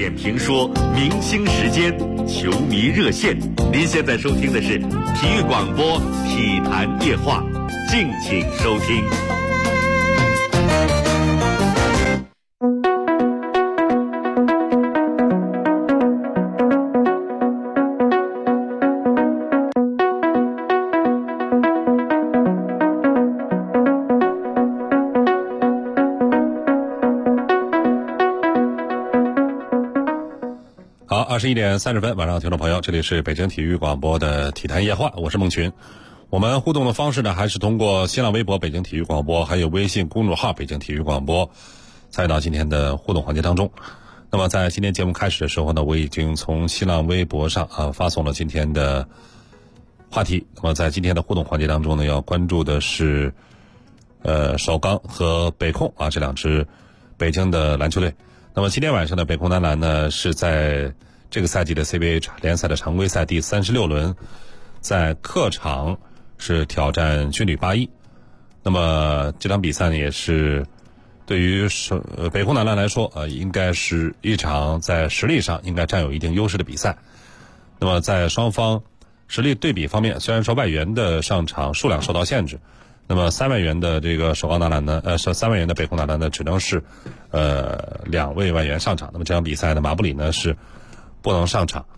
点评说明星时间、球迷热线。您现在收听的是体育广播体坛夜话，敬请收听。 好，21点30分，晚上听众朋友，这里是北京体育广播的体坛夜话，我是孟群。我们互动的方式呢，还是通过新浪微博北京体育广播，还有微信公众号北京体育广播，参与到今天的互动环节当中。那么在今天节目开始的时候呢，我已经从新浪微博上发送了今天的话题。那么在今天的互动环节当中呢，要关注的是首钢和北控这两支北京的篮球队。那么今天晚上的北控男篮呢，是在这个赛季的 CBA 联赛的常规赛第36轮，在客场是挑战军旅81。那么这场比赛呢，也是对于北控男篮来说应该是一场在实力上应该占有一定优势的比赛。那么在双方实力对比方面，虽然说外援的上场数量受到限制，那么3外援的这个首钢男篮呢，3外援的北控男篮呢，只能是2位外援上场。那么这场比赛呢，马布里呢是不能上场。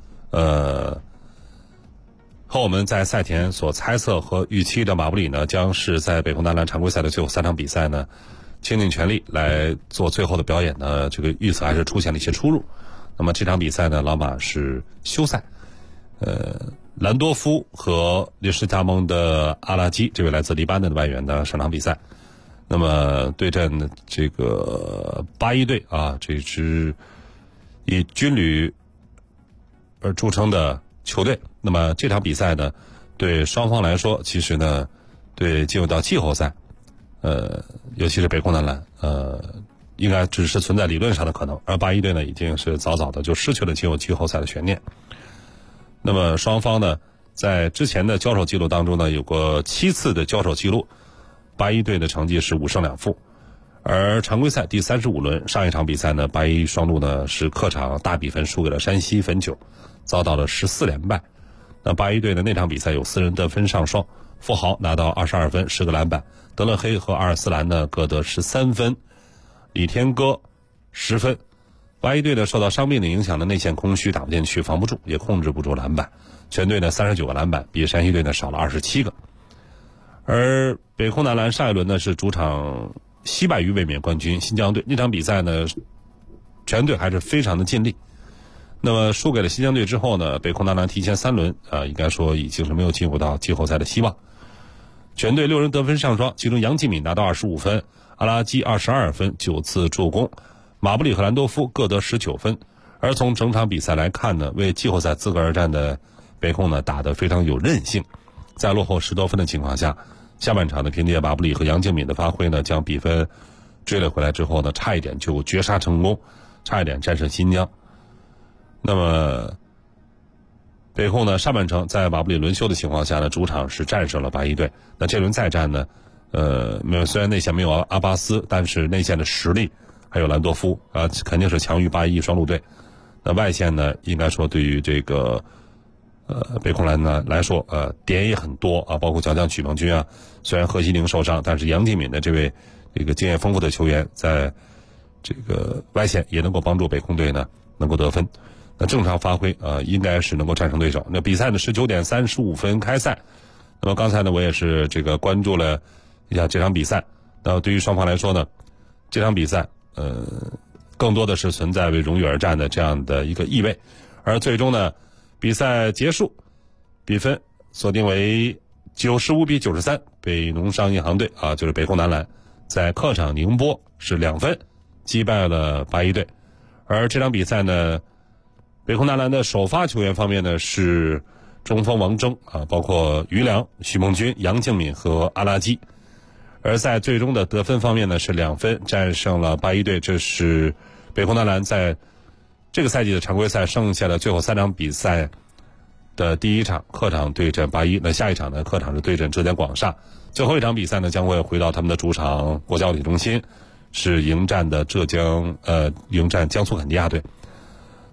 和我们在赛前所猜测和预期的马布里呢，将是在北控男篮常规赛的最后3场比赛呢，倾尽全力来做最后的表演呢，这个预测还是出现了一些出入。那么这场比赛呢，老马是休赛。兰多夫和临时加盟的阿拉基这位来自黎巴嫩的外援的上场比赛，那么对阵这个81队这支以军旅而著称的球队。那么这场比赛呢，对双方来说，其实呢，对进入到季后赛，尤其是北控男篮，应该只是存在理论上的可能，而81队呢，已经是早早的就失去了进入季后赛的悬念。那么双方呢，在之前的交手记录当中呢，有过7次的交手记录，81队的成绩是5胜2负，而常规赛第35轮上一场比赛呢，81双鹿呢是客场大比分输给了山西汾酒，遭到了14连败。那81队的那场比赛有4人得分上双，富豪拿到22分10个篮板，德勒黑和阿尔斯兰呢各得13分，李天歌10分。81队呢受到伤病的影响的内线空虚打不进去，防不住，也控制不住篮板，全队呢39个篮板，比山西队呢少了27个。而北控男篮上一轮呢是主场惜败于卫冕冠军新疆队，那场比赛呢全队还是非常的尽力。那么输给了新疆队之后呢，北控男篮提前3轮应该说已经是没有进入到季后赛的希望。全队6人得分上双，其中杨继敏拿到25分，阿拉基22分9次助攻，马布里和兰多夫各得19分。而从整场比赛来看呢，为季后赛资格而战的北控呢打得非常有韧性，在落后10多分的情况下，下半场呢凭借马布里和杨敬敏的发挥呢，将比分追了回来之后呢，差一点就绝杀成功，差一点战胜新疆。那么北控呢上半程在马布里轮休的情况下呢，主场是战胜了81队。那这轮再战呢虽然内线没有阿巴斯，但是内线的实力还有兰多夫肯定是强于81双鹿队。那外线呢，应该说对于这个北控篮呢来说点也很多包括强将许梦军虽然何西宁受伤，但是杨继敏的这位这个经验丰富的球员在这个外线也能够帮助北控队呢能够得分。那正常发挥应该是能够战胜对手。那比赛呢19点35分开赛。那么刚才呢我也是这个关注了一下这场比赛。那对于双方来说呢，这场比赛更多的是存在为荣誉而战的这样的一个意味。而最终呢，比赛结束，比分锁定为95比93，北农商银行队就是北控男篮在客场宁波是2分击败了81队。而这场比赛呢，北控男篮的首发球员方面呢是中锋王铮包括于良、许梦军、杨敬敏和阿拉基。而在最终的得分方面呢是2分战胜了81队。这是北控男篮在这个赛季的常规赛剩下的最后3场比赛的第一场客场对阵81，那下一场呢客场是对阵浙江广厦，最后一场比赛呢将会回到他们的主场国家物体中心，是迎战江苏肯尼亚队。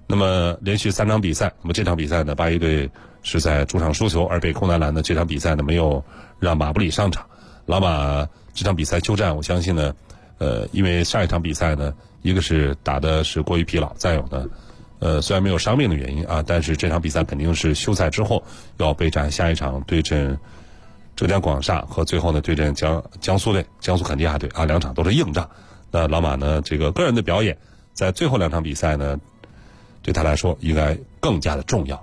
那么连续3场比赛，那么这场比赛呢，巴西队是在主场输球，而北控男篮呢这场比赛呢没有让马布里上场。老马这场比赛休战，我相信呢，因为上一场比赛呢，一个是打的是过于疲劳，再有呢，虽然没有伤病的原因啊，但是这场比赛肯定是休赛之后要备战下一场对阵浙江广厦和最后呢对阵江苏队、江苏肯尼亚队啊，2场都是硬仗。那老马呢，这个个人的表演在最后2场比赛呢，对他来说应该更加的重要。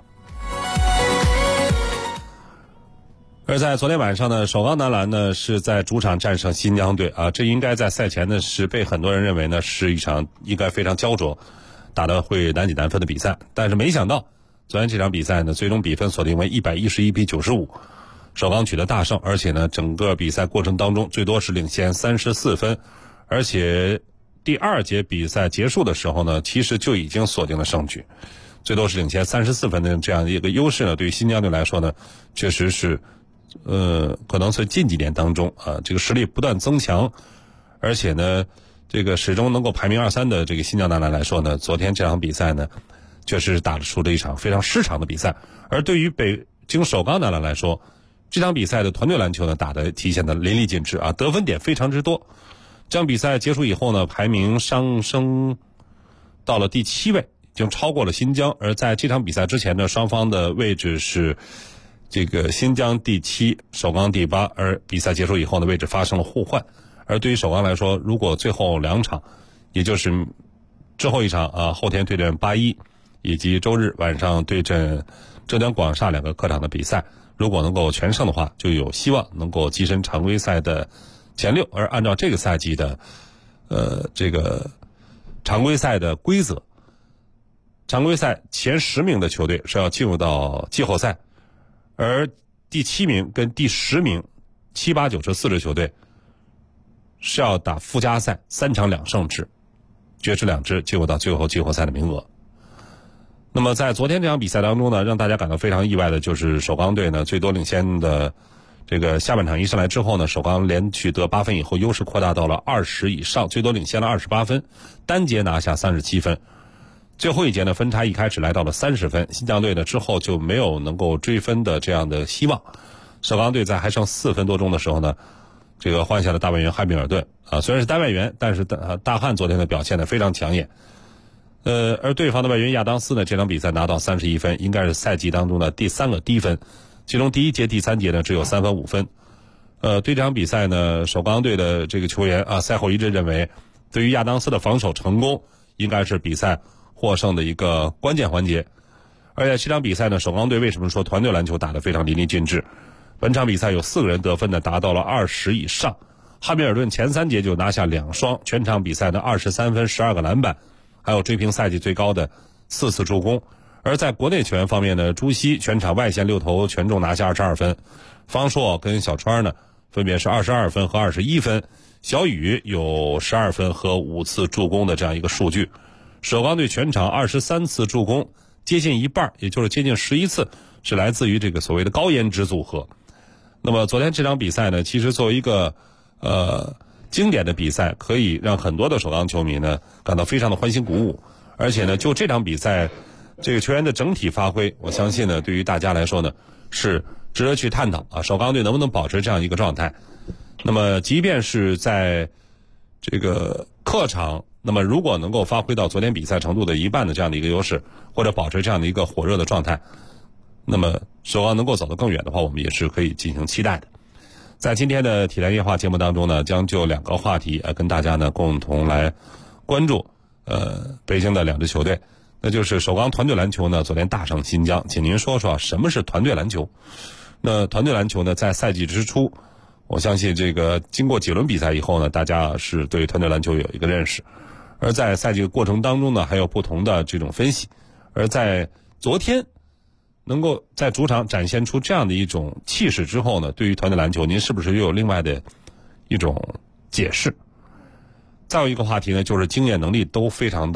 而在昨天晚上呢，首钢男篮呢是在主场战胜新疆队啊，这应该在赛前呢是被很多人认为呢是一场应该非常焦灼、打得会难解难分的比赛，但是没想到昨天这场比赛呢最终比分锁定为111比95，首钢取得大胜，而且呢整个比赛过程当中最多是领先34分，而且第2节比赛结束的时候呢，其实就已经锁定了胜局，最多是领先34分的这样的一个优势呢，对于新疆队来说呢，确实是可能是近几年当中啊，这个实力不断增强，而且呢，这个始终能够排名2、3的这个新疆男篮来说呢，昨天这场比赛呢，确实是打出了一场非常失常的比赛。而对于北京首钢男篮来说，这场比赛的团队篮球呢，打得体现的淋漓尽致啊，得分点非常之多。这场比赛结束以后呢，排名上升到了第7位，已经超过了新疆。而在这场比赛之前呢，双方的位置是这个新疆第7，首钢第8，而比赛结束以后呢，位置发生了互换。而对于首钢来说，如果最后2场，也就是之后一场啊，后天对阵81，以及周日晚上对阵浙江广厦2个客场的比赛，如果能够全胜的话，就有希望能够跻身常规赛的前6。而按照这个赛季的这个常规赛的规则，常规赛前10名的球队是要进入到季后赛，而第7名跟第10名7、8、9这4支球队是要打附加赛3场2胜制，决出2支进入到最后季后赛的名额。那么在昨天这场比赛当中呢，让大家感到非常意外的就是首钢队呢最多领先的这个下半场一上来之后呢，首钢连取得8分以后，优势扩大到了20以上，最多领先了28分，单节拿下37分。最后一节呢，分差一开始来到了30分，新疆队呢之后就没有能够追分的这样的希望。首钢队在还剩4分多钟的时候呢，这个换下了大外援汉密尔顿啊，虽然是单外援，但是大汉昨天的表现呢非常抢眼。而对方的外援亚当斯呢，这场比赛拿到31分，应该是赛季当中的第3个低分，其中第1节、第3节呢只有3分5分。对这场比赛呢，首钢队的这个球员啊，赛后一致认为，对于亚当斯的防守成功，应该是比赛获胜的一个关键环节。而且这场比赛呢，首钢队为什么说团队篮球打得非常淋漓尽致？本场比赛有4个人得分呢达到了20以上，汉密尔顿前3节就拿下2双，全场比赛呢23分12个篮板，还有追平赛季最高的4次助攻。而在国内球员方面呢，朱熹全场外线6投全中拿下22分，方硕跟小川呢分别是22分和21分，小雨有12分和5次助攻的这样一个数据。首钢队全场23次助攻，接近一半，也就是接近11次是来自于这个所谓的高颜值组合。那么昨天这场比赛呢，其实作为一个经典的比赛，可以让很多的首钢球迷呢感到非常的欢欣鼓舞。而且呢，就这场比赛这个球员的整体发挥，我相信呢，对于大家来说呢是值得去探讨啊，首钢队能不能保持这样一个状态。那么即便是在这个客场，那么如果能够发挥到昨天比赛程度的一半的这样的一个优势，或者保持这样的一个火热的状态，那么首钢能够走得更远的话，我们也是可以进行期待的。在今天的体坛夜话节目当中呢，将就2个话题跟大家呢共同来关注北京的2支球队，那就是首钢团队篮球呢昨天大胜新疆。请您说说什么是团队篮球？那团队篮球呢，在赛季之初，我相信这个经过几轮比赛以后呢，大家是对团队篮球有一个认识，而在赛季的过程当中呢，还有不同的这种分析。而在昨天能够在主场展现出这样的一种气势之后呢，对于团队篮球，您是不是又有另外的一种解释？再有一个话题呢，就是经验能力都非常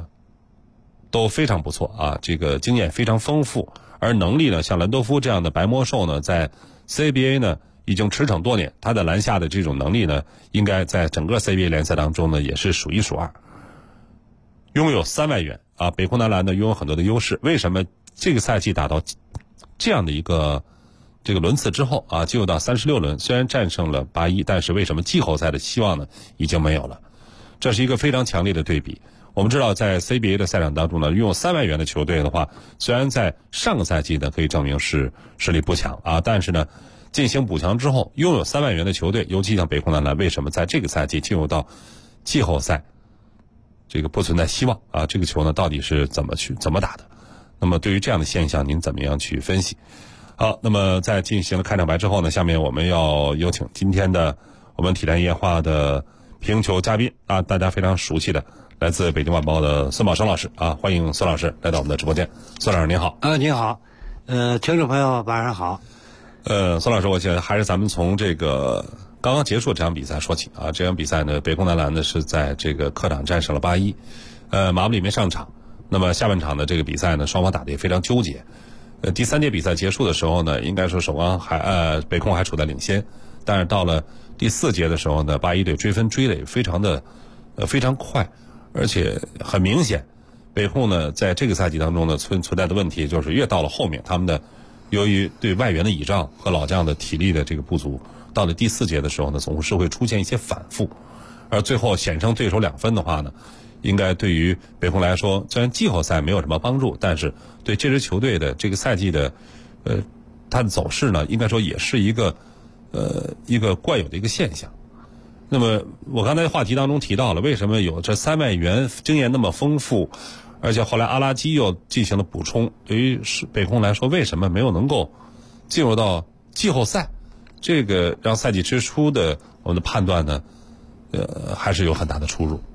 不错啊，这个经验非常丰富，而能力呢，像兰多夫这样的白魔兽呢，在 CBA 呢已经驰骋多年，他的篮下的这种能力呢，应该在整个 CBA 联赛当中呢，也是数1数2。 拥有3外援啊，北控男篮呢拥有很多的优势。为什么这个赛季打到这样的一个这个轮次之后啊，进入到36轮，虽然战胜了81，但是为什么季后赛的希望呢已经没有了？这是一个非常强烈的对比。我们知道，在 CBA 的赛场当中呢，拥有3外援的球队的话，虽然在上个赛季呢可以证明是实力不强啊，但是呢，进行补强之后，拥有3外援的球队，尤其像北控男篮，为什么在这个赛季进入到季后赛，这个不存在希望啊？这个球呢，到底是怎么打的？那么对于这样的现象，您怎么样去分析？好，那么在进行了开场白之后呢，下面我们要有请今天的我们体坛夜话的评球嘉宾啊，大家非常熟悉的。来自北京晚报的孙宝生老师啊，欢迎孙老师来到我们的直播间。孙老师您好。 您好，听众朋友晚上好。 孙老师，我觉得还是咱们从这个刚刚结束这场比赛说起啊。这场比赛呢，北控男篮呢是在这个客场战胜了81，马布里没上场。那么下半场的这个比赛呢，双方打得也非常纠结。第3节比赛结束的时候呢，应该说首光北控还处在领先，但是到了第4节的时候呢，81队追分追得也非常快。而且很明显，北控呢在这个赛季当中呢存在的问题就是越到了后面，他们的由于对外援的倚仗和老将的体力的这个不足，到了第4节的时候呢，总是会出现一些反复，而最后险胜对手2分的话呢，应该对于北控来说，虽然季后赛没有什么帮助，但是对这支球队的这个赛季的它的走势呢，应该说也是一个惯有的一个现象。那么我刚才话题当中提到了，为什么有这3外援经验那么丰富，而且后来阿拉基又进行了补充，对于北控来说，为什么没有能够进入到季后赛？这个让赛季之初的我们的判断呢，还是有很大的出入。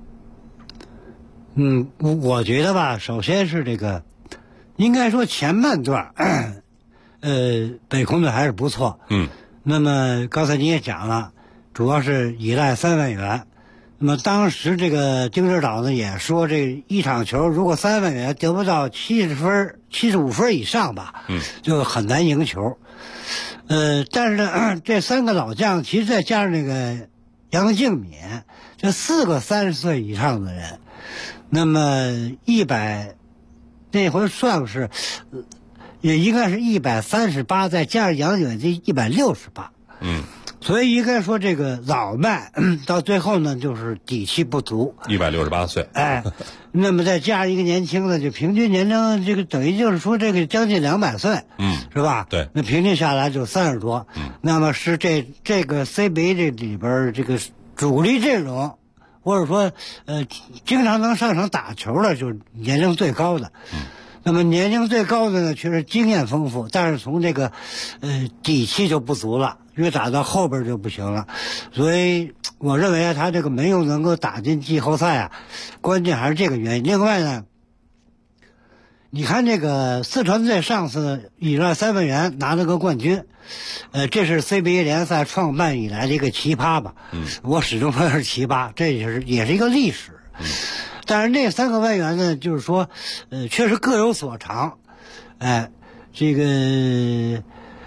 我觉得吧，首先是这个，应该说前半段，北控队还是不错。那么刚才你也讲了。主要是依赖3外援，那么当时这个丁指导呢也说，这一场球如果3外援得不到70分、75分以上吧，就很难赢球。但是呢，这3个老将，其实再加上那个杨敬敏，这4个30岁以上的人，那么那回算是，也应该是138，再加上杨敬敏这168。所以应该说这个老迈到最后呢，就是底气不足。 168岁。 那么再加上一个年轻的，就平均年龄这个等于就是说这个将近200岁，是吧？ 对。 那平均下来就30多。那么是这个 CBA 这里边这个主力阵容，或者说经常能上场打球的，就是年龄最高的。那么年龄最高的呢，确实经验丰富，但是从这个底气就不足了。越打到后边就不行了，所以我认为他这个没有能够打进季后赛啊，关键还是这个原因。另外呢，你看这个四川队上次以3外援拿了个冠军，这是 CBA 联赛创办以来的一个奇葩吧？我始终说是奇葩，这也是一个历史。但是那3个外援呢，就是说，确实各有所长，这个。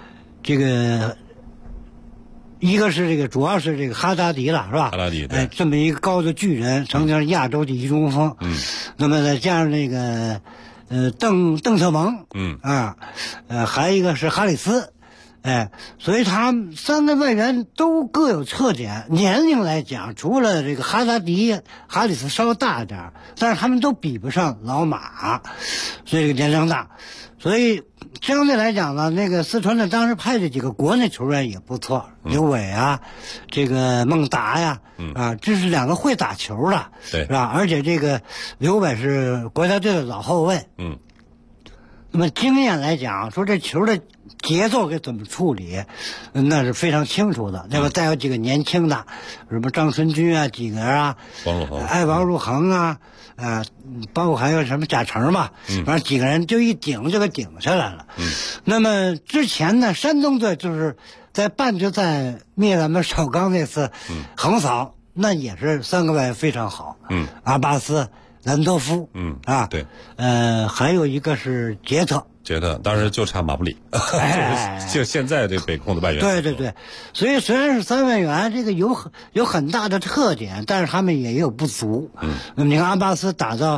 一个是这个，主要是这个哈达迪了，是吧？ 哈达迪，对， 这么一个高的巨人，曾经是亚洲第1中锋。那么再加上那个，邓特蒙，还有一个是哈里斯，所以他们3个外援都各有特点。年龄来讲，除了这个哈里斯稍大点，但是他们都比不上老马，所以这个年龄大。所以相对来讲呢，那个四川呢当时派的几个国内球员也不错，刘伟啊，这个孟达呀，这是2个会打球的，是吧？而且这个刘伟是国家队的老后卫，那么经验来讲，说这球的节奏该怎么处理，那是非常清楚的。那么再有几个年轻的，什么张春军啊，几个啊，王汝恒啊，包括还有什么贾成嘛，反正几个人就一顶就给顶下来了。那么之前呢，山东队就是在半决赛灭咱们首钢那次横扫，那也是3个外援非常好。阿巴斯、 兰多夫， 对， 还有一个是杰特， 当时就差马布里，就现在这北控的外援。 对，所以虽然是三外援，这个有很大的特点，但是他们也有不足。那么你看阿巴斯打到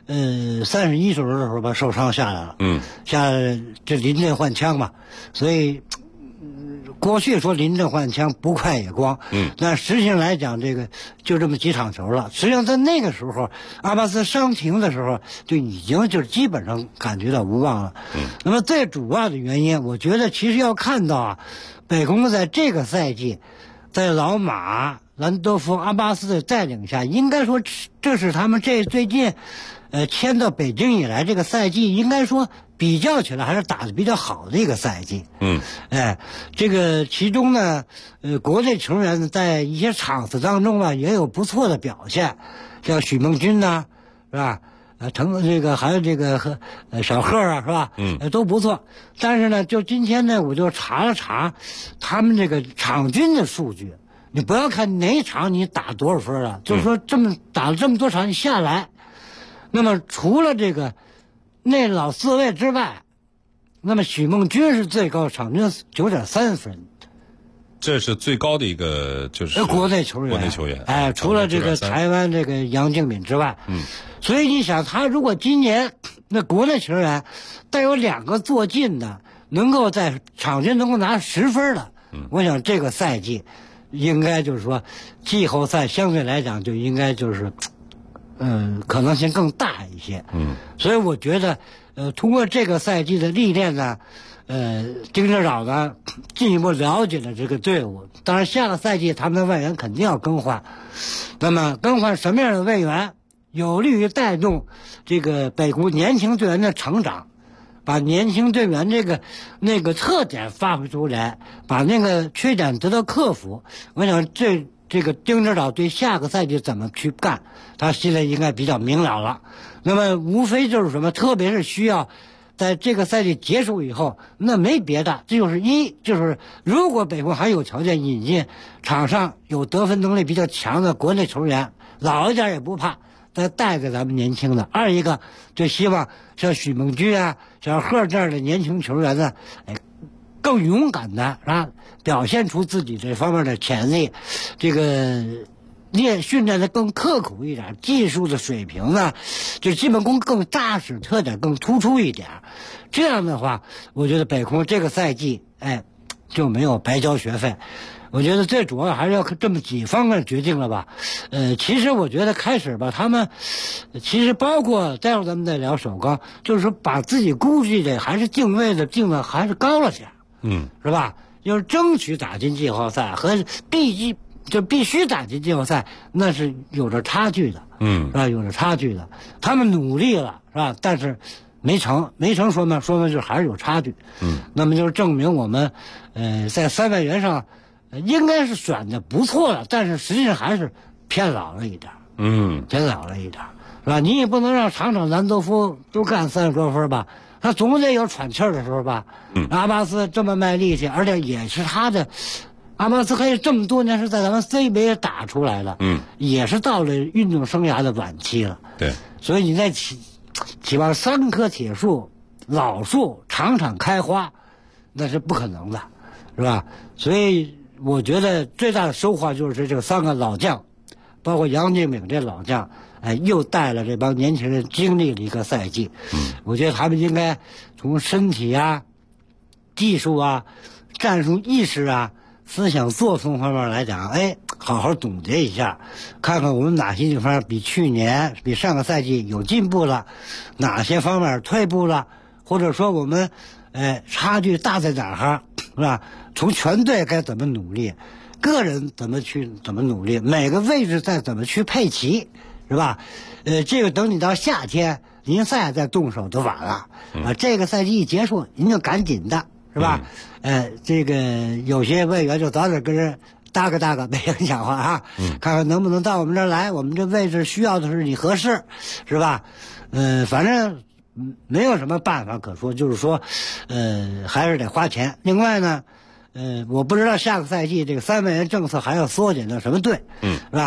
31球的时候吧，受伤下来了，下来这临阵换枪嘛，所以。过去说临阵换枪不快也光，但实际上来讲，这个就这么几场球了。实际上在那个时候，阿巴斯伤停的时候，就已经就基本上感觉到无望了。那么最主要的原因，我觉得其实要看到啊，北控在这个赛季，在老马、兰多夫、阿巴斯的带领下，应该说这是他们最近，迁到北京以来这个赛季，应该说。比较起来还是打得比较好的一个赛季，这个其中呢，国内球员在一些场次当中啊也有不错的表现，像许梦军呐，是吧？还有这个小贺啊，是吧？都不错。但是呢，就今天呢，我就查了查他们这个场均的数据。你不要看哪一场你打多少分了，就是说打了这么多场你下来，那么除了这个。那老四位之外，那么许梦军是最高，场均9.3分， 这是最高的一个就是国内球员。除了这个台湾这个杨敬敏之外，所以你想，他如果今年那国内球员带有2个坐进的，能够在场均能够拿10分的，我想这个赛季应该就是说季后赛相对来讲就应该就是。可能性更大一些。所以我觉得，通过这个赛季的历练呢，丁指导呢进一步了解了这个队伍。当然，下个赛季他们的外援肯定要更换。那么更换什么样的外援，有利于带动这个北控年轻队员的成长，把年轻队员那个特点发挥出来，把那个缺点得到克服。我想这个丁指导对下个赛季怎么去干，他现在应该比较明了了。那么无非就是什么，特别是需要在这个赛季结束以后，那没别的，这就是如果北控还有条件引进场上有得分能力比较强的国内球员，老一点也不怕，再带给咱们年轻的。二一个就希望像许梦军啊、小贺这样的年轻球员呢，更勇敢的表现出自己这方面的潜力，这个训练的更刻苦一点，技术的水平呢，就基本功更扎实，特点更突出一点。这样的话，我觉得北控这个赛季，就没有白交学费。我觉得最主要还是要这么几方面决定了吧。其实我觉得开始吧，他们其实包括待会儿咱们再聊首钢，就是说把自己估计的还是定位的定的还是高了点。是吧？就是争取打进季后赛和必须打进季后赛，那是有着差距的，是吧？有着差距的。他们努力了，是吧？但是没成，说明就是还是有差距。那么就是证明我们，在3外援上，应该是选的不错的，但是实际上还是偏老了一点。偏老了一点，是吧？你也不能让场兰多夫都干30多分吧。他总得有喘气儿的时候吧。阿巴斯这么卖力气，而且也是他的，阿巴斯可以这么多年是在咱们 CBA 打出来的，也是到了运动生涯的晚期了。 对， 所以你在期望3棵铁树、老树场场开花，那是不可能的，是吧？所以我觉得最大的收获就是这3个老将，包括杨敬敏这老将。又带了这帮年轻人经历了一个赛季。我觉得他们应该从身体啊、技术啊、战术意识啊、思想作风方面来讲，好好总结一下，看看我们哪些地方比去年、比上个赛季有进步了，哪些方面退步了，或者说我们差距大在哪儿，是吧？从全队该怎么努力，个人怎么努力，每个位置再怎么去配齐。是吧？这个等你到夏天临赛再动手都晚了。这个赛季一结束，您就赶紧的，是吧？这个有些外援就早点跟人搭个没影响话啊。看看能不能到我们这儿来，我们这位置需要的是你合适，是吧？反正没有什么办法可说，就是说，还是得花钱。另外呢，我不知道下个赛季这个3外援政策还要缩减到什么队，是吧？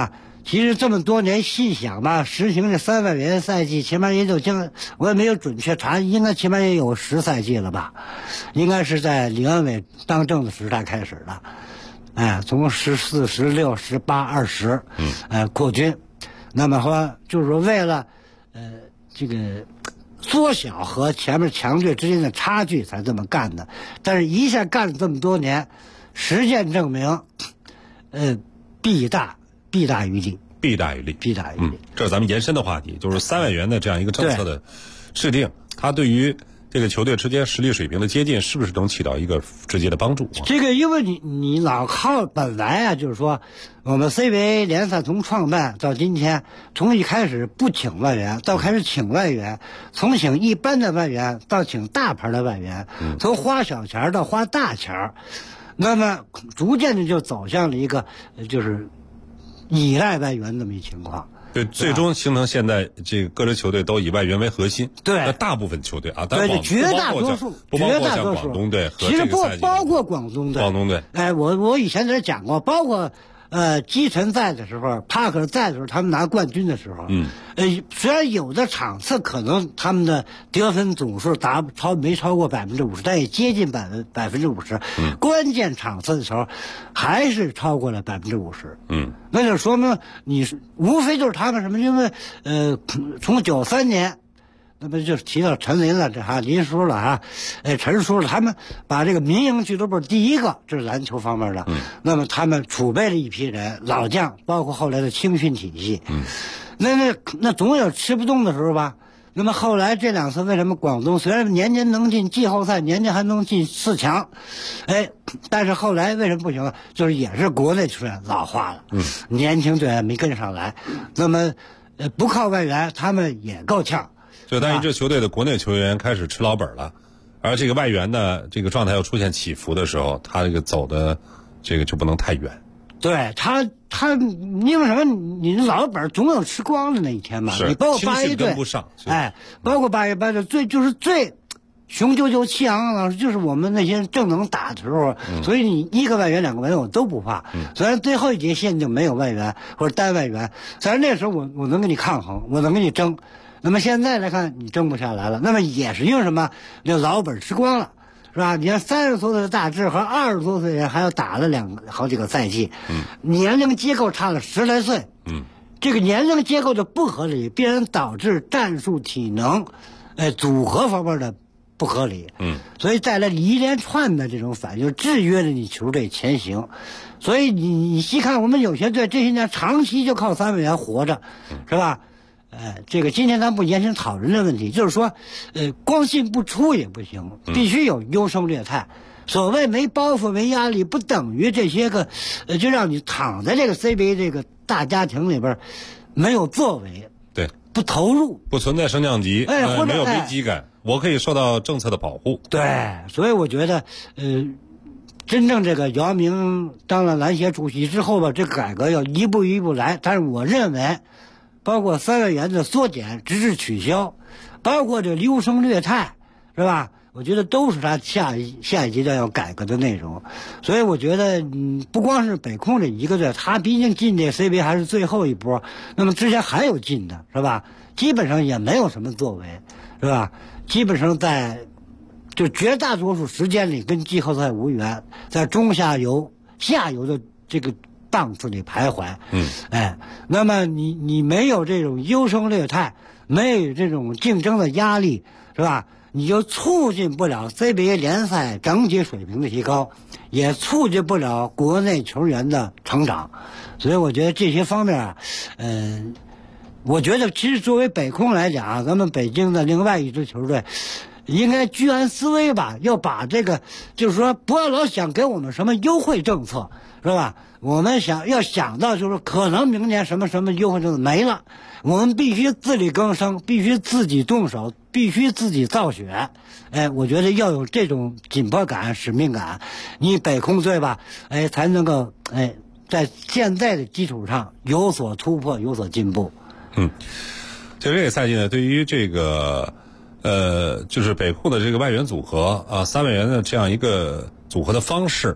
其实这么多年细想吧，实行这3万元赛季，起码也就我也没有准确查，应该起码也有10赛季了吧？应该是在李安伟当政的时代开始的，从14、16、18、20，扩军。那么说就是说为了这个缩小和前面强队之间的差距才这么干的，但是一下干了这么多年，实践证明，弊大于利。弊大于利。 这是咱们延伸的话题，就是3万元的这样一个政策的制定，它对于这个球队之间实力水平的接近，是不是能起到一个直接的帮助？ 这个因为你老靠本来啊，就是说我们 CBA 联赛从创办到今天，从一开始不请外援到开始请外援，从请一般的外援到请大牌的外援，从花小钱到花大钱，那么逐渐的就走向了一个就是依赖外援这么一情况。 对，最终形成现在这个各支球队都以外援为核心。 对， 那大部分球队啊， 对，绝大多数， 不包括像广东队， 其实不包括广东队。我以前在这讲过，包括基臣在的时候，帕克在的时候，他们拿冠军的时候，虽然有的场次可能他们的得分总数没超过50%，但也接近50%。关键场次的时候，还是超过了50%。那就说明无非就是他们什么，因为从93年。那么就提到陈林了，林叔了陈叔了，他们把这个民营俱乐部第一个，这是篮球方面的，那么他们储备了一批人，老将，包括后来的青训体系，那总有吃不动的时候吧。那么后来这2次为什么广东虽然年年能进季后赛，年年还能进4强，但是后来为什么不行了？就是也是国内球员老化了，年轻队员没跟上来，那么不靠外援，他们也够呛。 就当一支球队的国内球员开始吃老本了，而这个外援呢，这个状态要出现起伏的时候，他这个走的这个就不能太远。 对他因为什么？你老本总有吃光的那一天嘛。你包括8一队跟不上， 包括8一队最雄赳赳气昂昂，就是我们那些正能打的时候，所以你1个外援2个外援我都不怕。虽然最后一节限定没有外援或者单外援，虽然那时候我能跟你抗衡，我能跟你争。那么现在来看，你争不下来了。那么也是因为什么？那老本吃光了，是吧？你看30多岁的大志和20多岁的人还要打了好几个赛季，年龄结构差了10来岁，这个年龄结构的不合理，必然导致战术体能，组合方面的不合理，所以带来一连串的这种反应，制约了你球队前行。所以你细看我们有些队这些年长期就靠3万元活着，是吧？这个今天咱不延伸讨论的问题，就是说，光进不出也不行，必须有优胜劣汰。所谓没包袱、没压力，不等于这些个，就让你躺在这个 CBA 这个大家庭里边，没有作为， 对， 不投入， 不存在升降级，或者没有危机感，我可以受到政策的保护。 对，所以我觉得，真正这个姚明当了篮协主席之后吧，这个改革要一步一步来。但是我认为，包括3万元的缩减直至取消，包括这优胜劣汰，是吧？我觉得都是他下一阶段要改革的内容。所以我觉得，不光是北控这一个队，他毕竟进这 CBA 还是最后一波，那么之前还有进的，是吧？基本上也没有什么作为，是吧？基本上就绝大多数时间里跟季后赛无缘，在中下游的这个档次里徘徊。那么你没有这种优胜劣汰，没有这种竞争的压力，是吧？你就促进不了 CBA 联赛整体水平的提高，也促进不了国内球员的成长。所以我觉得这些方面啊，我觉得其实作为北控来讲，咱们北京的另外一支球队应该居安思危吧，要把这个就是说不要老想给我们什么优惠政策，是吧？我们要想到就是可能明年什么优惠政策没了，我们必须自力更生，必须自己动手，必须自己造血。我觉得要有这种紧迫感、使命感，你北控队吧，才能够在现在的基础上有所突破，有所进步。 就这个赛季呢，对于这个就是北控的这个外援组合啊，3万元的这样一个组合的方式，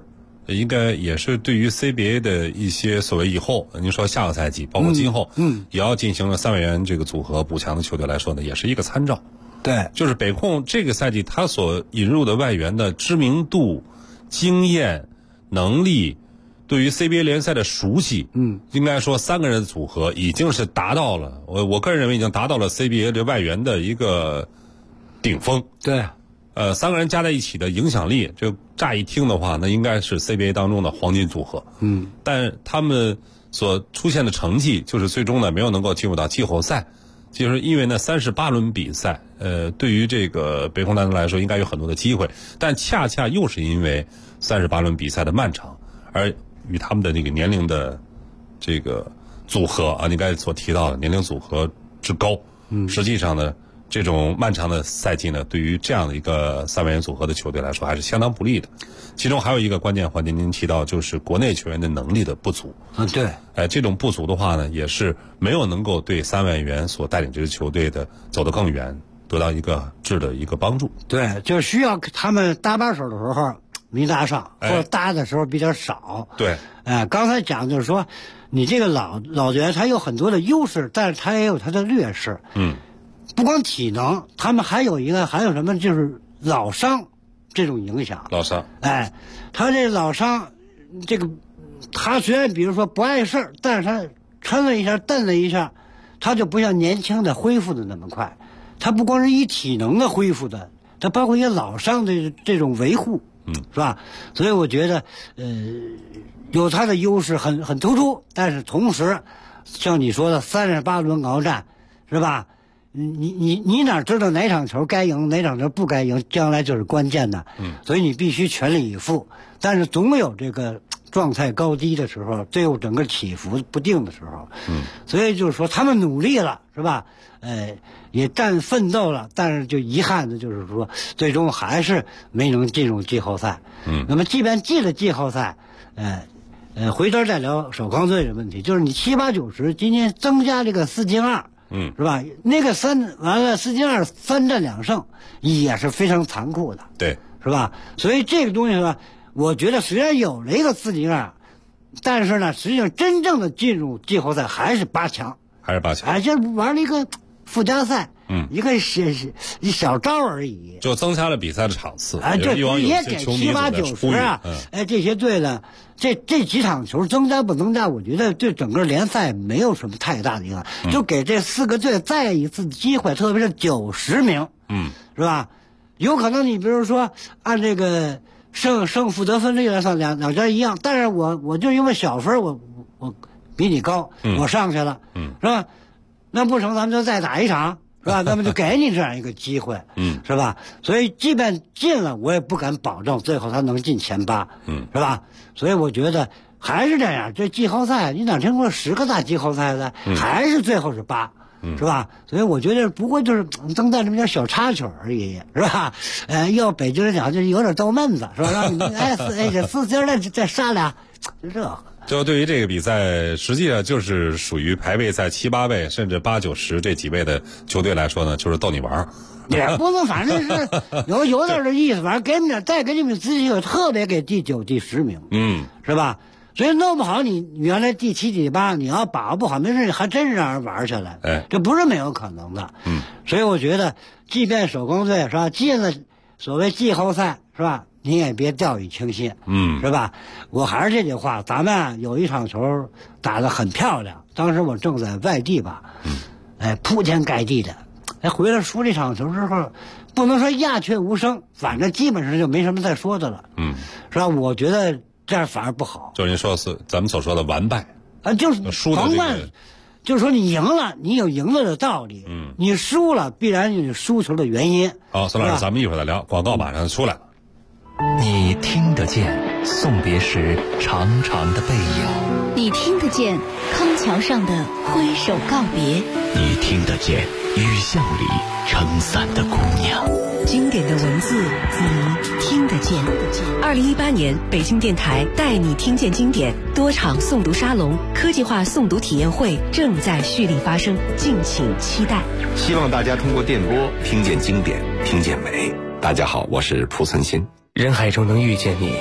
应该也是对于 CBA 的一些所谓以后您说下个赛季包括今后也要进行了3万元这个组合补强的球队来说呢，也是一个参照。 对， 就是北控这个赛季他所引入的外援的知名度、经验、能力，对于 CBA 联赛的熟悉，应该说3个人的组合已经是达到了，我个人认为已经达到了 CBA 这外援的一个顶峰。 对 ，3个人加在一起的影响力，就乍一听的话，那应该是 CBA 当中的黄金组合。但他们所出现的成绩，就是最终呢没有能够进入到季后赛，就是因为呢38轮比赛，对于这个北控男篮来说，应该有很多的机会，但恰恰又是因为38轮比赛的漫长，而与他们的那个年龄的这个组合啊，你刚才所提到的年龄组合之高，实际上呢。这种漫长的赛季呢，对于这样的一个3万元组合的球队来说，还是相当不利的。其中还有一个关键环节，您提到就是国内球员的能力的不足。 对， 这种不足的话呢，也是没有能够对3万元所带领这支球队的走得更远，得到一个质的一个帮助。 对，就需要他们搭把手的时候没搭上，或者搭的时候比较少。 对， 刚才讲就是说，你这个老员他有很多的优势，但是他也有他的劣势。不光体能，他们还有什么，就是老伤这种影响。 老伤， 他这老伤，这个他虽然比如说不碍事儿，但是他抻了一下、蹬了一下，他就不像年轻的恢复的那么快。他不光是以体能的恢复的，他包括一些老伤的这种维护，是吧？所以我觉得，有他的优势很突出，但是同时，像你说的38轮鏖战，是吧？你哪知道哪场球该赢，哪场球不该赢，将来就是关键的。所以你必须全力以赴，但是总有这个状态高低的时候，最后整个起伏不定的时候。所以就是说他们努力了，是吧？也奋斗了，但是就遗憾的就是说，最终还是没能进入季后赛。那么即便进了季后赛，回头再聊首钢队的问题，就是你7、8、9、10今年增加这个4进2。是吧？那个4进2 3战2胜也是非常残酷的， 对， 是吧？所以这个东西呢，我觉得虽然有了一个4进2，但是呢，实际上真正的进入季后赛还是8强，就玩了一个附加赛，一个小招而已， 就增加了比赛的场次， 这也给7、8、9、10啊，这些队呢。这几场球增加不增加，我觉得对整个联赛没有什么太大的影响，就给这4个队再一次机会，特别是9、10名，是吧？有可能你比如说按这个胜负得分率来算，两家一样，但是我就因为小分我比你高，我上去了，是吧？那不成，咱们就再打一场。是吧？那么就给你这样一个机会，是吧？所以即便进了，我也不敢保证最后他能进前8，是吧？所以我觉得还是这样，这季后赛你哪听过10个大季后赛的，还是最后是8，是吧？所以我觉得不过就是增加这么点小插曲而已，是吧？要北京人讲就是有点逗闷子，是吧？让你这4进再杀俩，就这个。 就对于这个比赛，实际上就是属于排位在7、8位甚至8、9、10这几位的球队来说呢，就是逗你玩儿。 也不能，反正是有点这意思，反正给你点，再给你们自己特别给第9、第10名，是吧？所以弄不好你原来第7、第8，你要把握不好，没事还真是让人玩下来，这不是没有可能的。所以我觉得，即便首钢队是吧进了所谓季后赛，是吧？你也别掉以轻心，是吧？我还是这句话，咱们有一场球打得很漂亮，当时我正在外地吧，铺天盖地的，回来输这场球之后，不能说鸦雀无声，反正基本上就没什么再说的了，是吧？我觉得这样反而不好。 就是您说是咱们所说的完败就是输的这个， 就是说你赢了，你有赢了的道理，你输了必然有输球的原因。 好，孙老师，咱们一会儿再聊，广告马上出来了。 你听得见送别时长长的背影， 你听得见康桥上的挥手告别， 你听得见雨巷里撑伞的姑娘。 经典的文字你听得见。2018年北京电台带你听见经典多场诵读沙龙、科技化诵读体验会正在蓄力发生，敬请期待。 希望大家通过电波听见经典，听见美。大家好，我是蒲存昕。 人海中能遇见你，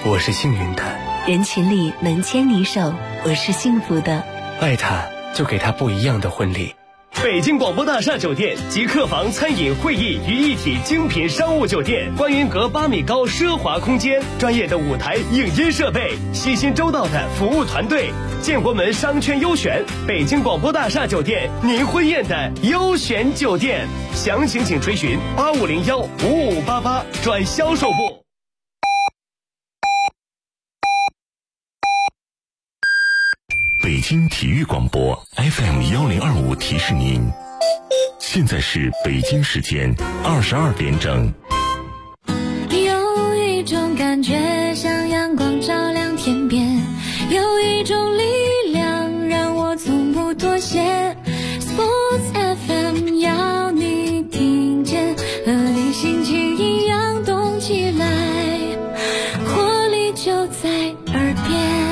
我是幸运的； 人群里能牵你手，我是幸福的。 爱他，就给他不一样的婚礼。 北京广播大厦酒店集客房、餐饮、会议于一体精品商务酒店，观云阁8米高奢华空间，专业的舞台影音设备，细心周到的服务团队，建国门商圈优选，北京广播大厦酒店，您婚宴的优选酒店。详情请垂询8501-5588转销售部。 北京体育广播 FM1025提示您，现在是北京时间22点整。 有一种感觉像阳光照亮天边，有一种力量让我从不妥协。 Sports FM 要你听见，和你心情一样动起来，活力就在耳边。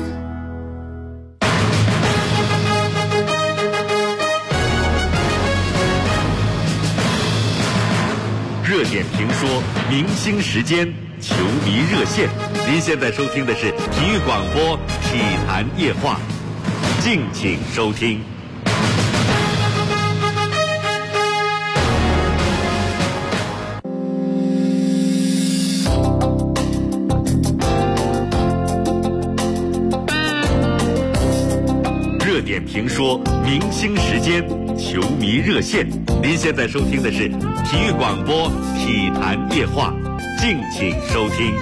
热点评说，明星时间，球迷热线。您现在收听的是体育广播体坛夜话，敬请收听。热点评说，明星时间，球迷热线。您现在收听的是体育广播体坛夜话，敬请收听。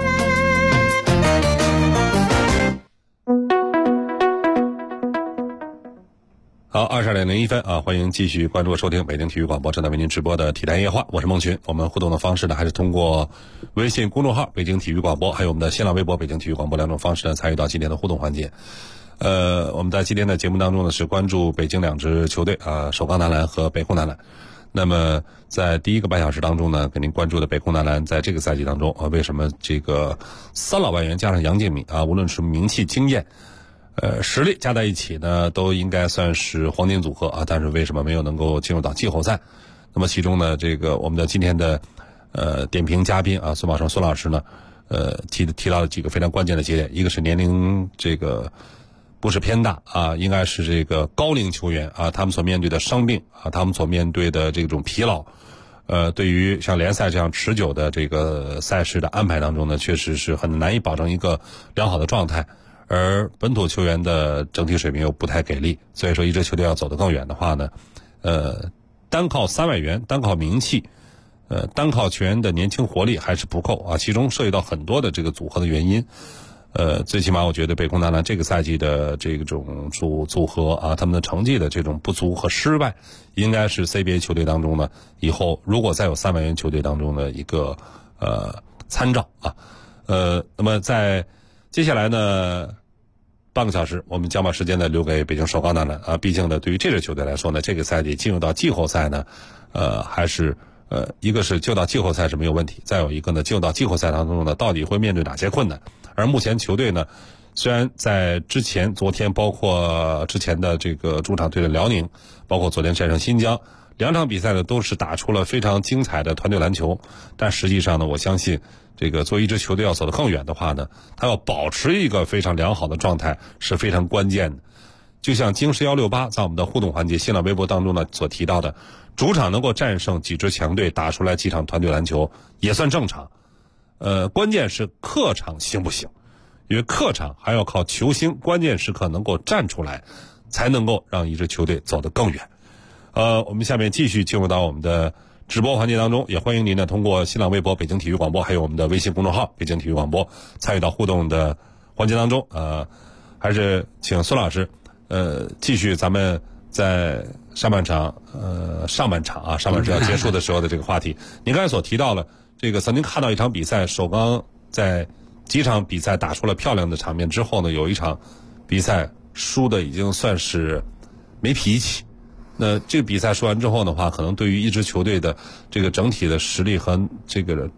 好，22:01啊，欢迎继续关注收听北京体育广播正在为您直播的体坛夜话，我是孟群。我们互动的方式呢，还是通过微信公众号北京体育广播，还有我们的新浪微博北京体育广播两种方式呢，参与到今天的互动环节。我们在今天的节目当中呢，是关注北京两支球队啊，首钢男篮和北控男篮。那么在第一个半小时当中呢，给您关注的北控男篮在这个赛季当中为什么这个3老外援加上杨敬敏啊，无论是名气、经验、实力加在一起呢，都应该算是黄金组合啊，但是为什么没有能够进入到季后赛？那么其中呢，这个我们的今天的点评嘉宾啊，孙宝胜孙老师呢，提到了几个非常关键的节点，一个是年龄这个不是偏大啊，应该是这个高龄球员啊，他们所面对的伤病啊，他们所面对的这种疲劳，对于像联赛这样持久的这个赛事的安排当中呢，确实是很难以保证一个良好的状态，而本土球员的整体水平又不太给力，所以说一支球队要走得更远的话呢，单靠3外援，单靠名气，单靠球员的年轻活力还是不够啊，其中涉及到很多的这个组合的原因。最起码我觉得北控男篮这个赛季的这种组合啊，他们的成绩的这种不足和失败，应该是 CBA 球队当中呢，以后如果再有3外援球队当中的一个参照啊。那么在接下来呢半个小时，我们将把时间呢留给北京首钢男篮啊，毕竟呢对于这支球队来说呢，这个赛季进入到季后赛呢，还是一个是就到季后赛是没有问题，再有一个呢，进入到季后赛当中呢，到底会面对哪些困难？而目前球队呢，虽然在昨天包括之前的这个主场对阵辽宁，包括昨天战胜新疆2场比赛呢，都是打出了非常精彩的团队篮球，但实际上呢，我相信这个作为一支球队要走得更远的话呢，他要保持一个非常良好的状态是非常关键的。就像京师168在我们的互动环节新浪微博当中呢所提到的，主场能够战胜几支强队，打出来几场团队篮球也算正常。关键是客场行不行？因为客场还要靠球星关键时刻能够站出来，才能够让一支球队走得更远。我们下面继续进入到我们的直播环节当中，也欢迎您呢通过新浪微博北京体育广播，还有我们的微信公众号北京体育广播参与到互动的环节当中。还是请孙老师继续咱们在上半场要结束的时候的这个话题。您刚才所提到了这个曾经看到一场比赛，首钢在几场比赛打出了漂亮的场面之后呢，有一场比赛输的已经算是没脾气。那这个比赛说完之后的话，可能对于一支球队的这个整体的实力和这个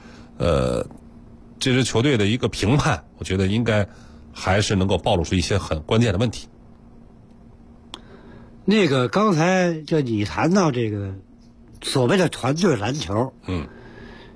这支球队的一个评判，我觉得应该还是能够暴露出一些很关键的问题。 那个刚才就你谈到这个所谓的团队篮球，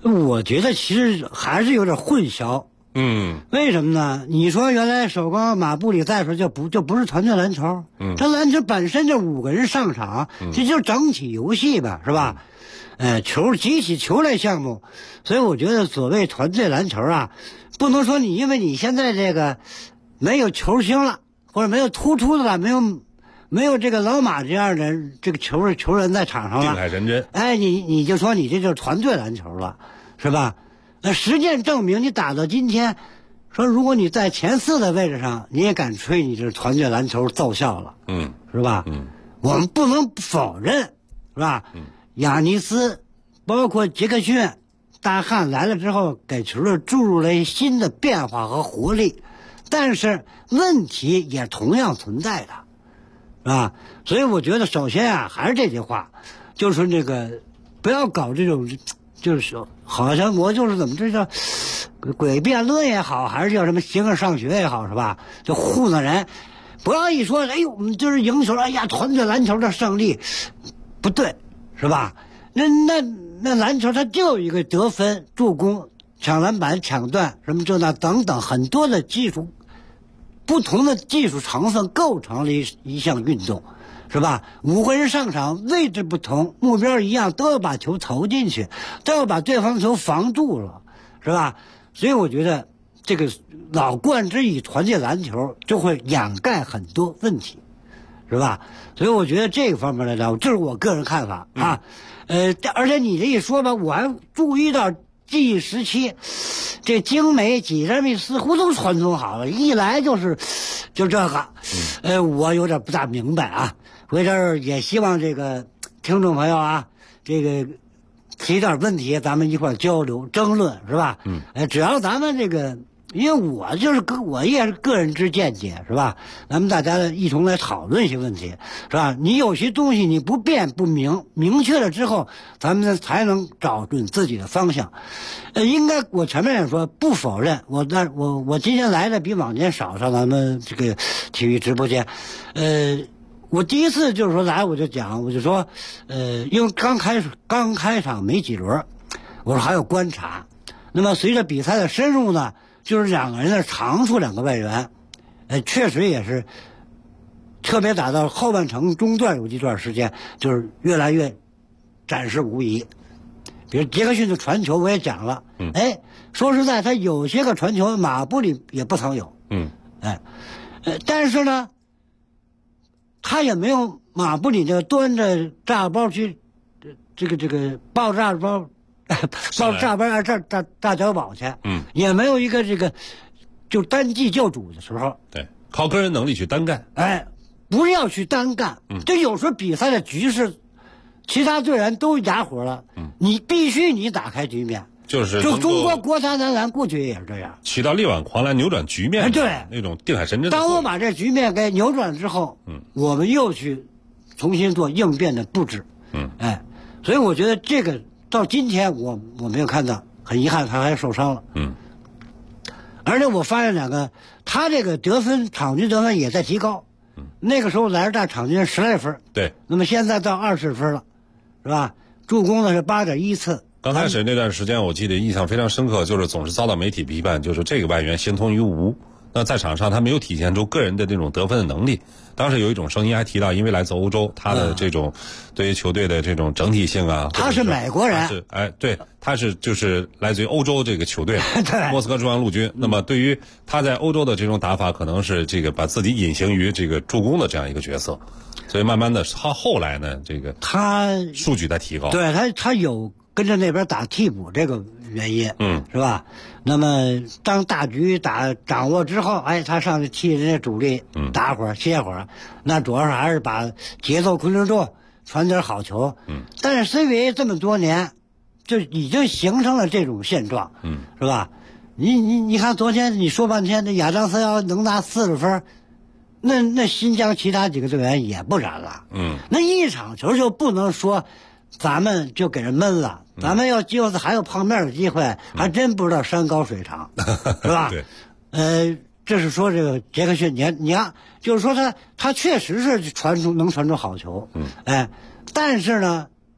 我觉得其实还是有点混淆。为什么呢？你说原来首钢马布里赛时就不是团队篮球，这篮球本身就5个人上场，这就是整体游戏吧，是吧？集体球类项目，所以我觉得所谓团队篮球啊，不能说你因为你现在这个没有球星了，或者没有突出的了，没有这个老马这样的这个球员在场上了，定海神针。 你就说你这就是团队篮球了，是吧？那实践证明，你打到今天，说如果你在前4的位置上，你也敢吹你这团队篮球奏效了，是吧？我们不能否认，是吧？亚尼斯，包括杰克逊、大汉来了之后，给球队注入了新的变化和活力，但是问题也同样存在的，是吧？所以我觉得，首先啊，还是这句话，就是那个不要搞这种，就是好像我就是怎么这叫诡辩论也好，还是叫什么形而上学也好，是吧？就糊弄人，不要一说，哎呦，我们就是赢球，哎呀，团队篮球的胜利，不对。是吧？那篮球它就有一个得分、助攻、抢篮板、抢断什么这那等等很多的不同的技术成分构成了一项运动，是吧？5个人上场，位置不同，目标一样，都要把球投进去，都要把对方的球防住了，是吧？所以我觉得这个老冠之以团队篮球就会掩盖很多问题。是吧？所以我觉得这个方面来讲，这是我个人看法啊。而且你这一说吧，我还注意到G 17这精美几十米似乎都传送好了，一来就这个。我有点不大明白啊。回这儿也希望这个听众朋友啊，这个提点问题，咱们一块交流争论，是吧？只要咱们这个。因为我也是个人之见解，是吧？咱们大家一同来讨论一些问题，是吧？你有些东西你不变不明确了之后，咱们才能找准自己的方向。应该我前面也说不否认，我今天来的比往年少，上咱们这个体育直播间。我第一次就是说来我就说，因为刚开场没几轮，我说还有观察。那么随着比赛的深入呢？就是2个人的长处2个外援，确实也是，特别打到后半程中段有一段时间，就是越来越展示无遗。比如杰克逊的传球我也讲了，说实在，他有些个传球马布里也不曾有，但是呢，他也没有马布里这端着炸包去，这个爆炸包。抱炸包大碉堡去，也没有一个这个就单骑救主的时候， 对，靠个人能力去单干， 不是要去单干，这有时候比赛的局势，其他队员都哑火了，你必须你打开局面，就中国国家男篮过去也是这样， 起到力挽狂澜、扭转局面， 对， 那种定海神针。 当我把这局面给扭转之后，我们又去重新做应变的布置，所以我觉得这个。到今天我没有看到，很遗憾他还受伤了。而且我发现他这个场均得分也在提高。那个时候来着大场均10来分， 对。 那么现在到20分了，是吧？助攻呢是8.1次。 刚开始那段时间，我记得印象非常深刻，就是总是遭到媒体批判，就是这个外援形同于无。那在场上他没有体现出个人的这种得分的能力。当时有一种声音还提到，因为来自欧洲，他的这种对于球队的这种整体性啊， 他是美国人， 对，他是就是来自于欧洲这个球队，莫斯科中央陆军。那么对于他在欧洲的这种打法，可能是这个把自己隐形于这个助攻的这样一个角色，所以慢慢的他后来呢，这个他数据在提高， 对他有跟着那边打替补这个原因，是吧？那么当大局掌握之后，他上去替人家主力打会儿歇会儿，那主要是还是把节奏控制住，传点好球。但是 CBA 这么多年就已经形成了这种现状，是吧？你看昨天你说半天，这亚当斯要能拿40分，那新疆其他几个队员也不然了，那一场球就不能说咱们就给人闷了。咱们要就是还有碰面的机会，还真不知道山高水长，是吧？ 对。 这是说这个杰克逊，你看，就是说他确实是能传出好球，但是呢，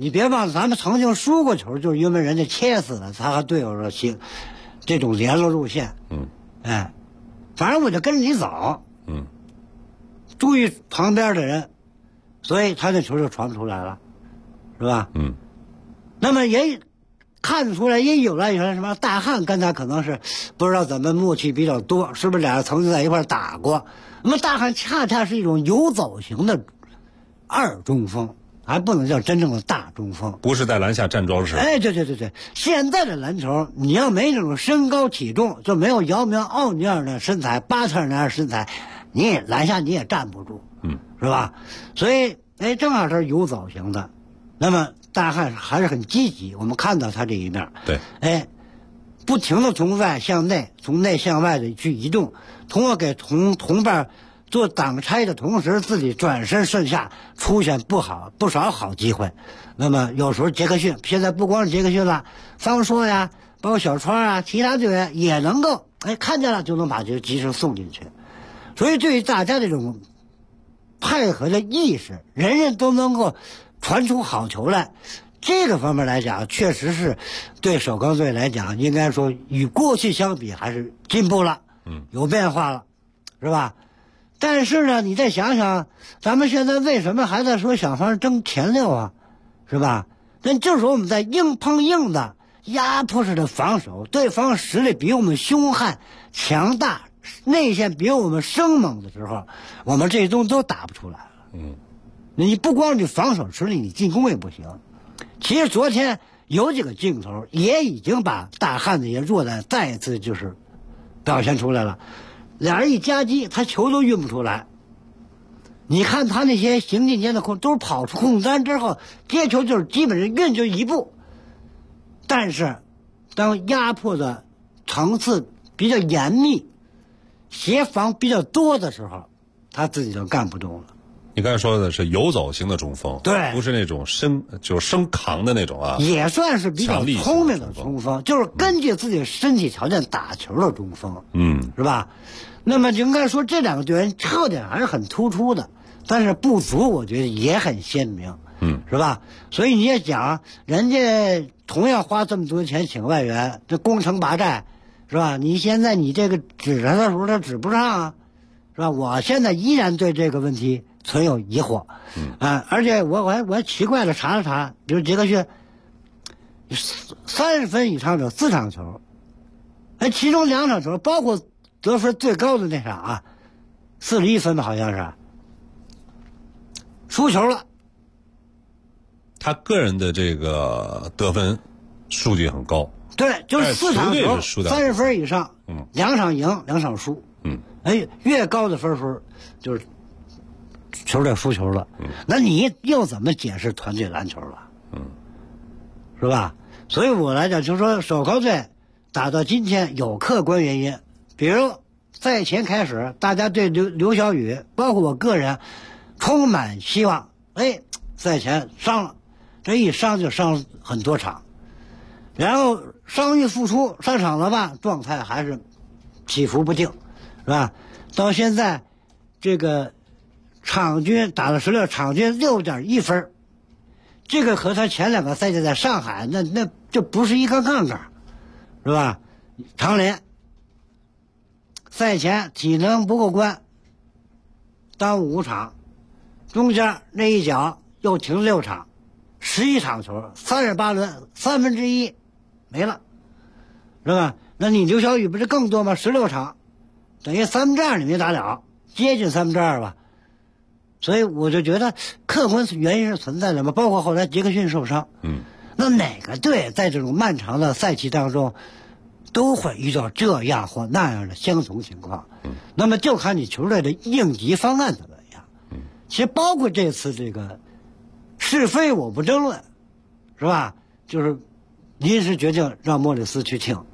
你别忘了，咱们曾经输过球，就是因为人家切死了，他和队友的这种联络路线。哎，反正我就跟着你走。注意旁边的人，所以他那球就传不出来了，是吧？那么也看得出来，也有了什么大汉跟他可能是不知道怎么默契比较多，是不是俩人曾经在一块打过？那么大汉恰恰是一种游走型的二中锋，还不能叫真正的大中锋， 不是在篮下站桩式。 哎，对，现在的篮球，你要没那种身高体重，就没有姚明、奥尼尔的身材、巴特尔那样的身材，你也篮下你也站不住，是吧？所以，正好是游走型的。那么大汉还是很积极，我们看到他这一面。 对， 不停的从外向内，从内向外的去移动，通过给同伴做挡拆的同时，自己转身顺下，出现不少好机会。那么有时候杰克逊，现在不光是杰克逊了，方硕呀，包括小川啊，其他队员也能够看见了就能把球及时送进去。所以对于大家这种配合的意识，人人都能够传出好球来，这个方面来讲，确实是对首钢队来讲，应该说与过去相比还是进步了，有变化了，是吧？但是呢，你再想想，咱们现在为什么还在说想方争前6啊，是吧？那就是我们在硬碰硬的压迫式的防守，对方实力比我们凶悍强大，内线比我们生猛的时候，我们这些东西都打不出来了。你不光你防守实力，你进攻也不行。其实昨天有几个镜头也已经把大汉的一些弱点再一次就是表现出来了。俩人一夹击，他球都运不出来。你看他那些行进间的空，都是跑出空单之后接球就是基本上运就一步。但是当压迫的层次比较严密，协防比较多的时候，他自己就干不动了。 你刚才说的是游走型的中锋， 对， 不是那种生扛的那种啊， 也算是比较聪明的中锋，就是根据自己身体条件打球的中锋，是吧？那么应该说这两个队员特点还是很突出的，但是不足我觉得也很鲜明，是吧？所以你也讲，人家同样花这么多钱请外援，这攻城拔寨，是吧？你现在你这个指他的时候他指不上啊，是吧？我现在依然对这个问题存有疑惑，而且我还奇怪的查了查，比如杰克逊30分以上的4场球，其中2场球，包括得分最高的那场啊，41分吧，好像是输球了。 他个人的这个得分数据很高， 对，就是4场球30分以上，2场赢2场输，越高的分数就是球队输球了，那你又怎么解释团队篮球了？是吧？所以我来讲，就是说首钢队打到今天有客观原因，比如赛前开始，大家对刘晓宇，包括我个人，充满希望。赛前伤了，这一伤就伤很多场，然后伤愈复出，上场了吧，状态还是起伏不定，是吧？到现在这个场均打了16，场均6.1分，这个和他前2个赛季在上海那就不是一个杠杠，是吧？常联赛前体能不过关，耽误5场，中间那一脚又停6场，11场球，38轮1/3没了，是吧？那你刘晓宇不是更多吗？16场，等于2/3你没打了，接近2/3吧。所以我就觉得客观原因是存在的嘛，包括后来杰克逊受伤，那哪个队在这种漫长的赛期当中都会遇到这样或那样的相同情况，那么就看你球队的应急方案怎么样。其实包括这次这个是非我不争论，是吧？就是临时决定让莫里斯去请，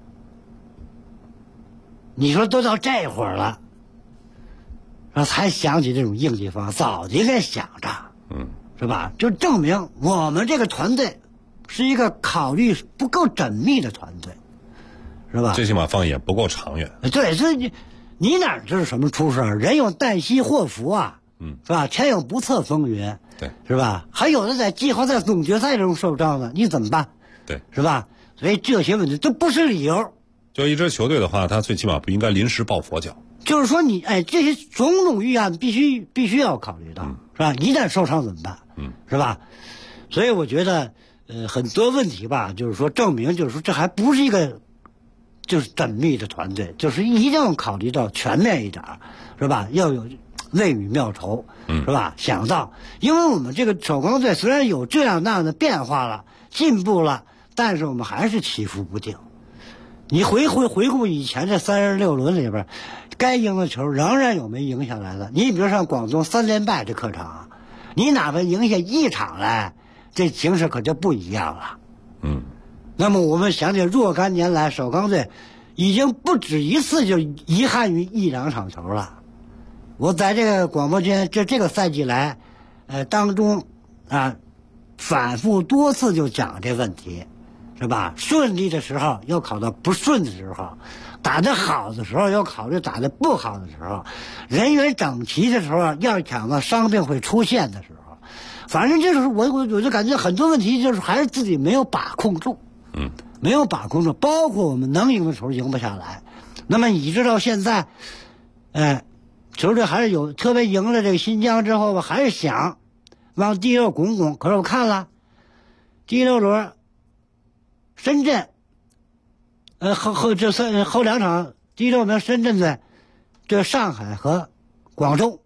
你说都到这会儿了，才想起这种应急方案，早就应该想着，是吧？就证明我们这个团队是一个考虑不够缜密的团队，是吧？ 最起码放眼不够长远。 对，所以你哪知道什么出事儿？人有旦夕祸福啊！ 是吧？前有不测风云， 对， 是吧？还有的在季后赛、总决赛中受伤了，你怎么办？ 对， 是吧？所以这些问题都不是理由。 就一支球队的话，他最起码不应该临时抱佛脚。 就是说你这些种种预案必须要考虑到，是吧？一旦受伤怎么办？是吧？所以我觉得很多问题吧，就是说证明，就是说这还不是一个就是缜密的团队，就是一定要考虑到全面一点，是吧？要有未雨妙绸，是吧？想到，因为我们这个首钢队虽然有这样那样的变化了，进步了，但是我们还是起伏不定。你回顾以前这36轮里边，该赢的球仍然有没赢下来的。你比如像广东3连败这客场，你哪怕赢下1场来，这形势可就不一样了。那么我们想起若干年来，首钢队已经不止一次就遗憾于1、2场球了。我在这个广播间这个赛季来，当中反复多次就讲这问题。是吧？顺利的时候要考到不顺的时候，打得好的时候要考虑打得不好的时候，人员整齐的时候要想到伤病会出现的时候，反正就是我就感觉很多问题就是还是自己没有把控住，没有把控住，包括我们能赢的时候赢不下来，那么以致到现在，球队还是有特别赢了这个新疆之后吧，还是想往第6拱拱，可是我看了第6轮。深圳，后2场第6名深圳队对上海和广州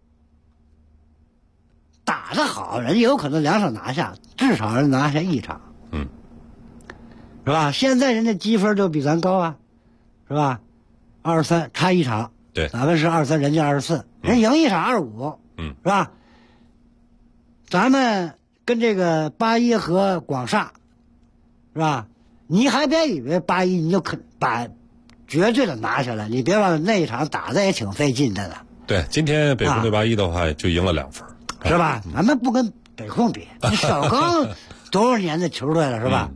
打得好，人家有可能2场拿下，至少人拿下1场，是吧？现在人家积分就比咱高啊，是吧？23差1场， 对， 咱们是23，人家24，人赢1场25，是吧？咱们跟这个81和广厦，是吧？你还别以为81你就把绝对的拿下来，你别忘了那一场打的也挺费劲的呢。 对，今天北控对81的话就赢了2分， 是吧？咱们不跟北控比，你首钢多少年的球队了，是吧？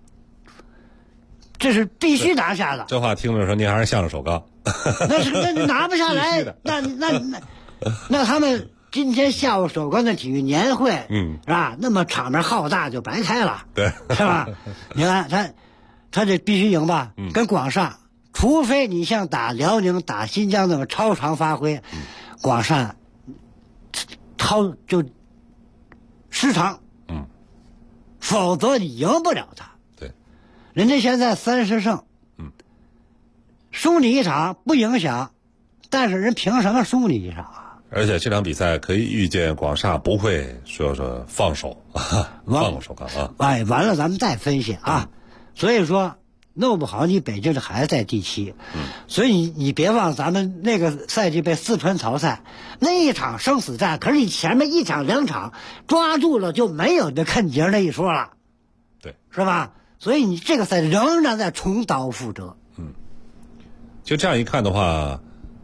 这是必须拿下的。 这话听着说您还是向着首钢。 那拿不下来，那他们今天下午首钢的体育年会，是吧？那么场面浩大就白开了， 对， 是吧？你看他这必须赢吧？跟广厦，除非你像打辽宁、打新疆那么超常发挥，广厦就失常，否则你赢不了他。 对， 人家现在30胜，输你1场不影响，但是人凭什么输你1场啊？ 而且这场比赛可以预见广厦不会说放手，放过首钢啊！ 完了咱们再分析啊。所以说弄不好你北京的还在第7，所以你别忘咱们那个赛季被四川淘汰那一场生死战，可是你前面1场2场抓住了就没有这看节那一说了， 对， 是吧？所以你这个赛仍然在重蹈覆辙。 就这样一看的话，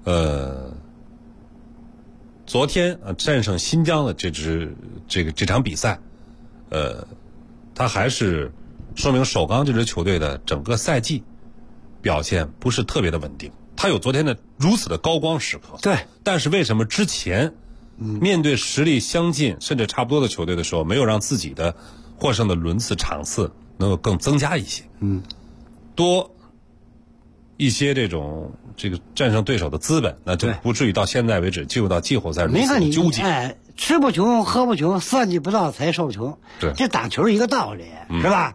昨天战胜新疆的这场比赛，他还是说明首钢这支球队的整个赛季表现不是特别的稳定。他有昨天的如此的高光时刻， 对， 但是为什么之前面对实力相近甚至差不多的球队的时候，没有让自己的获胜的轮次场次能够更增加一些？多一些这个战胜对手的资本，那就不至于到现在为止进入到季后赛如此的纠结。 吃不穷喝不穷，算计不到才受穷。 对， 这打球一个道理，是吧？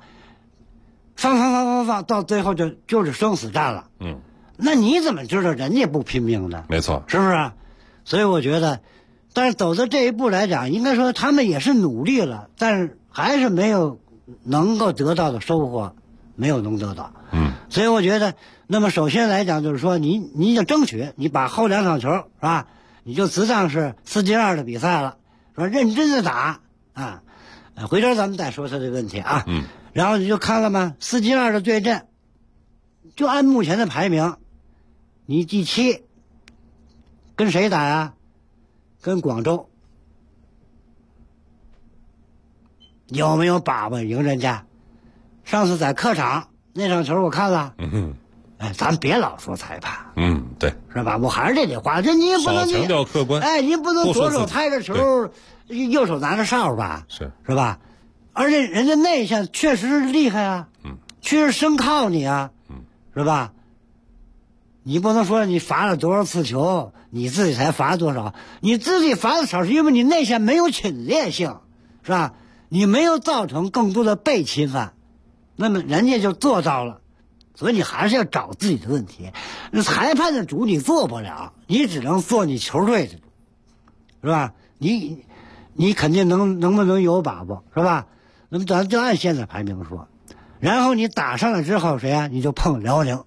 放，到最后就是生死战了。那你怎么知道人家不拼命呢？ 没错， 是不是？所以我觉得，但是走到这一步来讲，应该说他们也是努力了，但是还是没有能够得到的收获，没有能得到。所以我觉得，那么首先来讲，就是说你就争取，你把后2场球是吧，你就只当是4-2的比赛了，说认真的打啊。回头咱们再说他这个问题啊。然后你就看了吗？4-2的对阵，就按目前的排名，你第7，跟谁打呀？跟广州，有没有把握赢人家？上次在客场那场球我看了， 咱别老说裁判。 对， 是吧？我还是这句话，这你也不能强调客观。 你不能左手抬着球，右手拿着哨吧？是吧？而且人家内线确实是厉害啊，确实生靠你啊，是吧？你不能说你罚了多少次球，你自己才罚多少，你自己罚的少是因为你内线没有侵略性，是吧？你没有造成更多的被侵犯，那么人家就做到了。所以你还是要找自己的问题。那裁判的主你做不了，你只能做你球队的主，是吧？你肯定能不能有把握，是吧？那么咱就按现在排名说，然后你打上来之后谁啊？你就碰辽宁。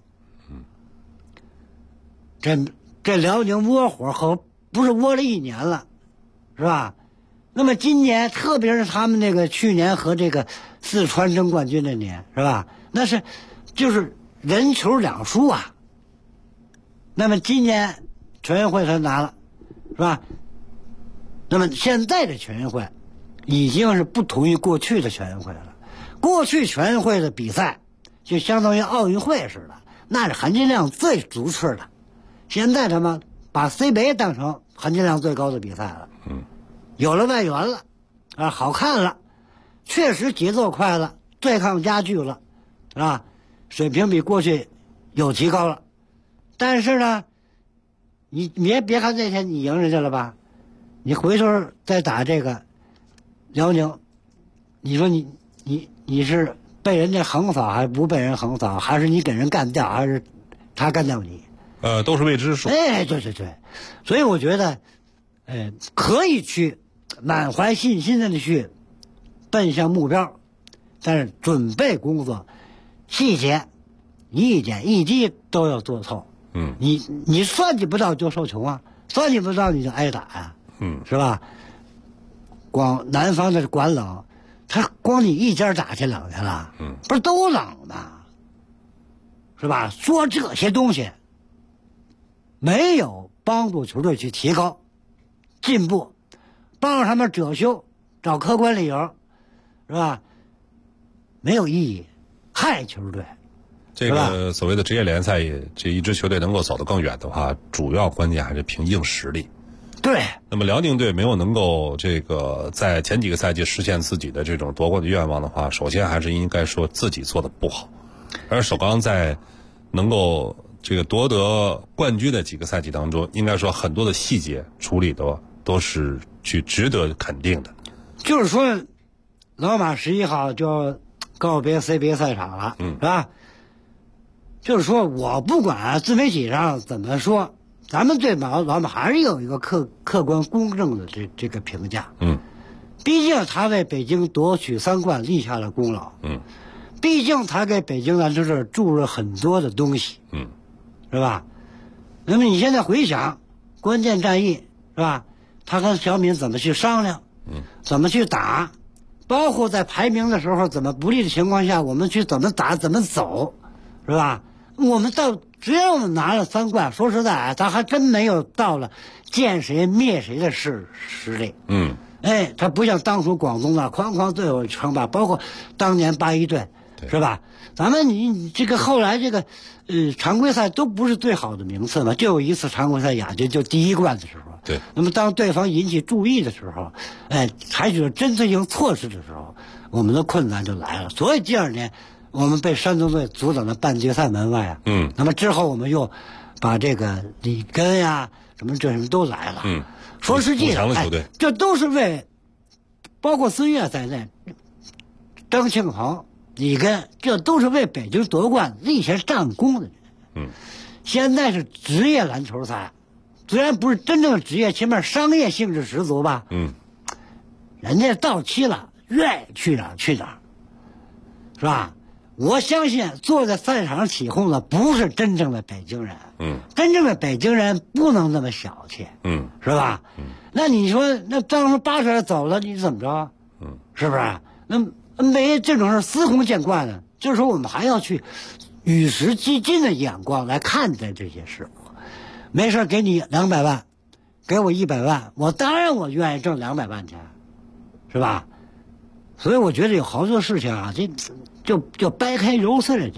这辽宁窝火不是窝了1年了，是吧？那么今年特别是他们那个去年和这个四川争冠军那年，是吧？那是就是人球两输啊。那么今年全运会他拿了，是吧？那么现在的全运会已经是不同于过去的全运会了。过去全运会的比赛就相当于奥运会似的，那是含金量最足次的。现在他们把 CBA 当成含金量最高的比赛了。有了外援了，好看了，确实节奏快了，对抗加剧了，是吧？水平比过去有提高了。但是呢，你别看这天你赢人家了吧，你回头再打这个辽宁，你说你是被人家横扫还是不被人横扫，还是你给人干掉，还是他干掉你？ 都是未知数。 对，所以我觉得，可以去满怀信心的去奔向目标，但是准备工作细节一点一滴都要做透。你算计不到就受穷啊，算计不到你就挨打呀，是吧？光南方的管冷，他光你一家打去冷去了，不是都冷吗？是吧？说这些东西没有帮助球队去提高进步，帮助他们遮羞找客观理由，是吧？没有意义，害球队。 这个所谓的职业联赛，这一支球队能够走得更远的话，主要关键还是凭硬实力。 对。 那么辽宁队没有能够这个在前几个赛季实现自己的这种夺冠的愿望的话，首先还是应该说自己做的不好。而首钢在能够这个夺得冠军的几个赛季当中，应该说很多的细节处理的都是去值得肯定的。 就是说，老马11号就要告别 CBA 赛场了，是吧？就是说我不管自媒体上怎么说，咱们对老马还是有一个客观公正的这个评价。毕竟他为北京夺取3冠立下了功劳。毕竟他给北京篮球队注入了很多的东西。是吧？那么你现在回想关键战役，是吧？他跟小敏怎么去商量，怎么去打，包括在排名的时候怎么不利的情况下，我们去怎么打怎么走，是吧？我们只要我们拿了3冠，说实在咱还真没有到了见谁灭谁的实力。他不像当初广东的哐最后称霸，包括当年81队，是吧？咱们你这个后来这个常规赛都不是最好的名次嘛，就有一次常规赛亚军，就第1冠的时候。 对。 那么当对方引起注意的时候，采取了针对性措施的时候，我们的困难就来了。所以第2年我们被山东队阻挡了半决赛门外啊。那么之后我们又把这个里根呀什么都来了。说实际上，这都是为包括孙悦在内，张庆鹏、里根，这都是为北京夺冠立下战功的人。现在是职业篮球赛，虽然不是真正的职业，起码商业性质十足吧。人家到期了，愿意去哪儿去哪儿，是吧？我相信坐在赛场上起哄的不是真正的北京人。真正的北京人不能那么小气。是吧？那你说那当初巴特走了，你怎么着？是不是？那NBA这种事司空见惯的，就是说我们还要去与时俱进的眼光来看待这些事。没事给你200万，给我100万，我当然我愿意挣200万钱，是吧？所以我觉得有好多事情啊，这就掰开揉碎了讲。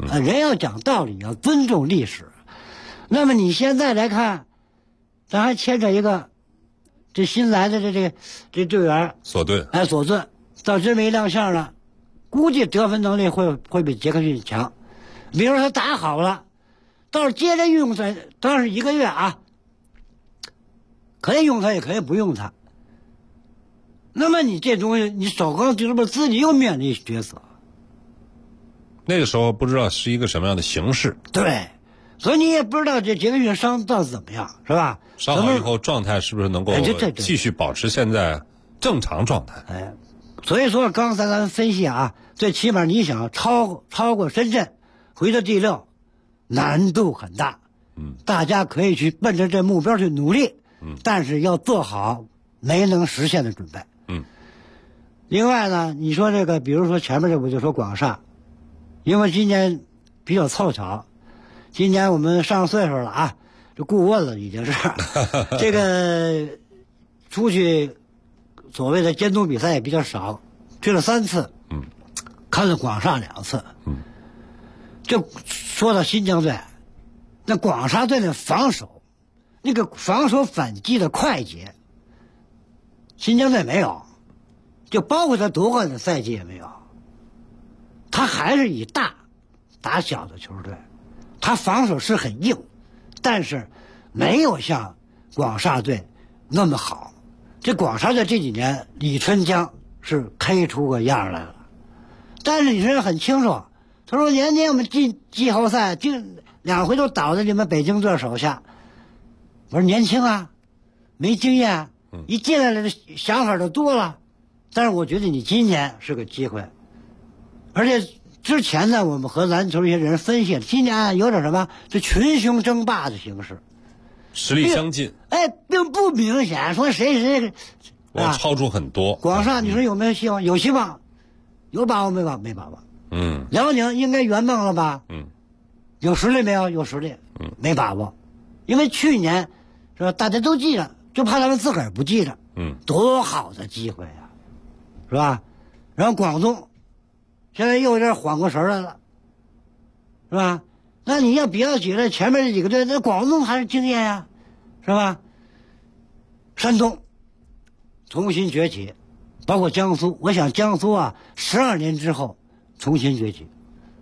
人要讲道理，要尊重历史。那么你现在来看，咱还牵扯一个这新来的这队员索顿， 索顿到真没亮相了，估计得分能力会比杰克逊强。比如说他打好了，到时候接着用他，当时1个月啊，可以用他，也可以不用他。那么你这东西，你首钢俱乐部自己又面临角色。 那个时候不知道是一个什么样的形势， 对，所以你也不知道这杰克逊伤到底怎么样，是吧？ 伤好以后状态是不是能够继续保持现在正常状态？ 所以说刚才咱们分析啊，最起码你想超过深圳，回到第6，难度很大。大家可以去奔着这目标去努力，但是要做好没能实现的准备。另外呢，你说这个，比如说前面这我就说广厦。因为今年比较凑巧，今年我们上岁数了啊，这顾问了已经是这个出去所谓的监督比赛也比较少，去了3次，看了广厦2次，就说到新疆队，那广厦队的防守，那个防守反击的快捷，新疆队没有，就包括他夺冠的赛季也没有。他还是以大打小的球队，他防守是很硬，但是没有像广厦队那么好。这广厦队这几年李春江是开出个样来了，但是李春江很清楚，他说年年我们进季后赛进2回都倒在你们北京队手下。我说年轻啊，没经验，一进来的想法就多了。但是我觉得你今年是个机会。而且之前呢，我们和篮球一些人分析，今年有点什么，就群雄争霸的形式， 实力相近。 并不明显说谁我超出很多。 广厦你说有没有希望？有希望，有把握没把握？辽宁应该圆梦了吧？有实力没有？有实力。没把握，因为去年是吧，大家都记着，就怕他们自个儿不记着。多好的机会啊，是吧？然后广东。现在又有点缓过神来了，是吧？那你要比较起来，前面这几个队，那广东还是经验呀，是吧？山东重新崛起，包括江苏，我想江苏啊，12年之后重新崛起，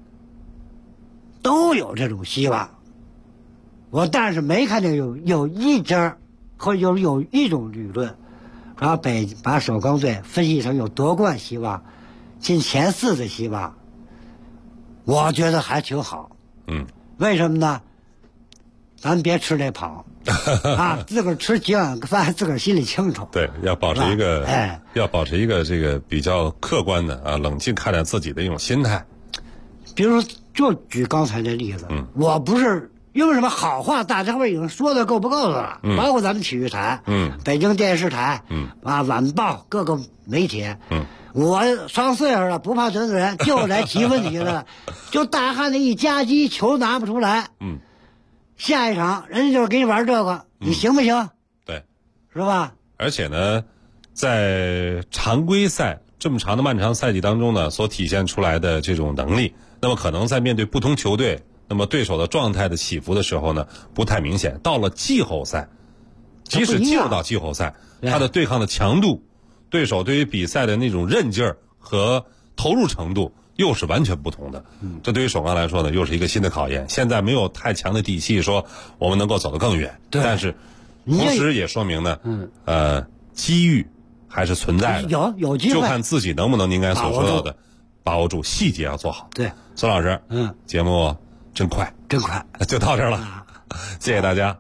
都有这种希望。我但是没看见有一家或者有一种理论，把首钢队分析成有夺冠希望。进前4的希望，我觉得还挺好。为什么呢？咱别吃那跑啊，自个儿吃几碗饭，自个儿心里清楚。 对，要保持一个，要保持一个这个比较客观的啊，冷静看待自己的一种心态。 比如说，就举刚才这例子，我不是因为什么好话，大家伙已经说的够不够的了，包括咱们体育台，北京电视台，晚报各个媒体，我上岁数了，不怕得罪人，就来提问题了。就大汉的一夹击，球拿不出来。下一场人家就是给你玩这个，你行不行？ 对， 是吧？ 而且呢，在常规赛这么长的漫长赛季当中呢，所体现出来的这种能力，那么可能在面对不同球队，那么对手的状态的起伏的时候呢，不太明显。到了季后赛，即使进入到季后赛，他的对抗的强度。对手对于比赛的那种韧劲儿和投入程度又是完全不同的。这对于首钢来说呢，又是一个新的考验。现在没有太强的底气说我们能够走得更远，但是同时也说明呢，机遇还是存在的， 有机会， 就看自己能不能您刚才所说到的把握住，细节要做好。 对， 孙老师，节目真快，就到这儿了，谢谢大家。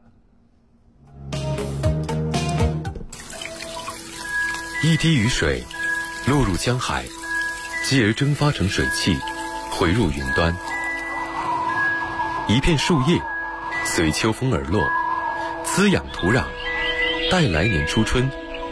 一滴雨水落入江海，继而蒸发成水汽，回入云端。一片树叶随秋风而落，滋养土壤，待来年初春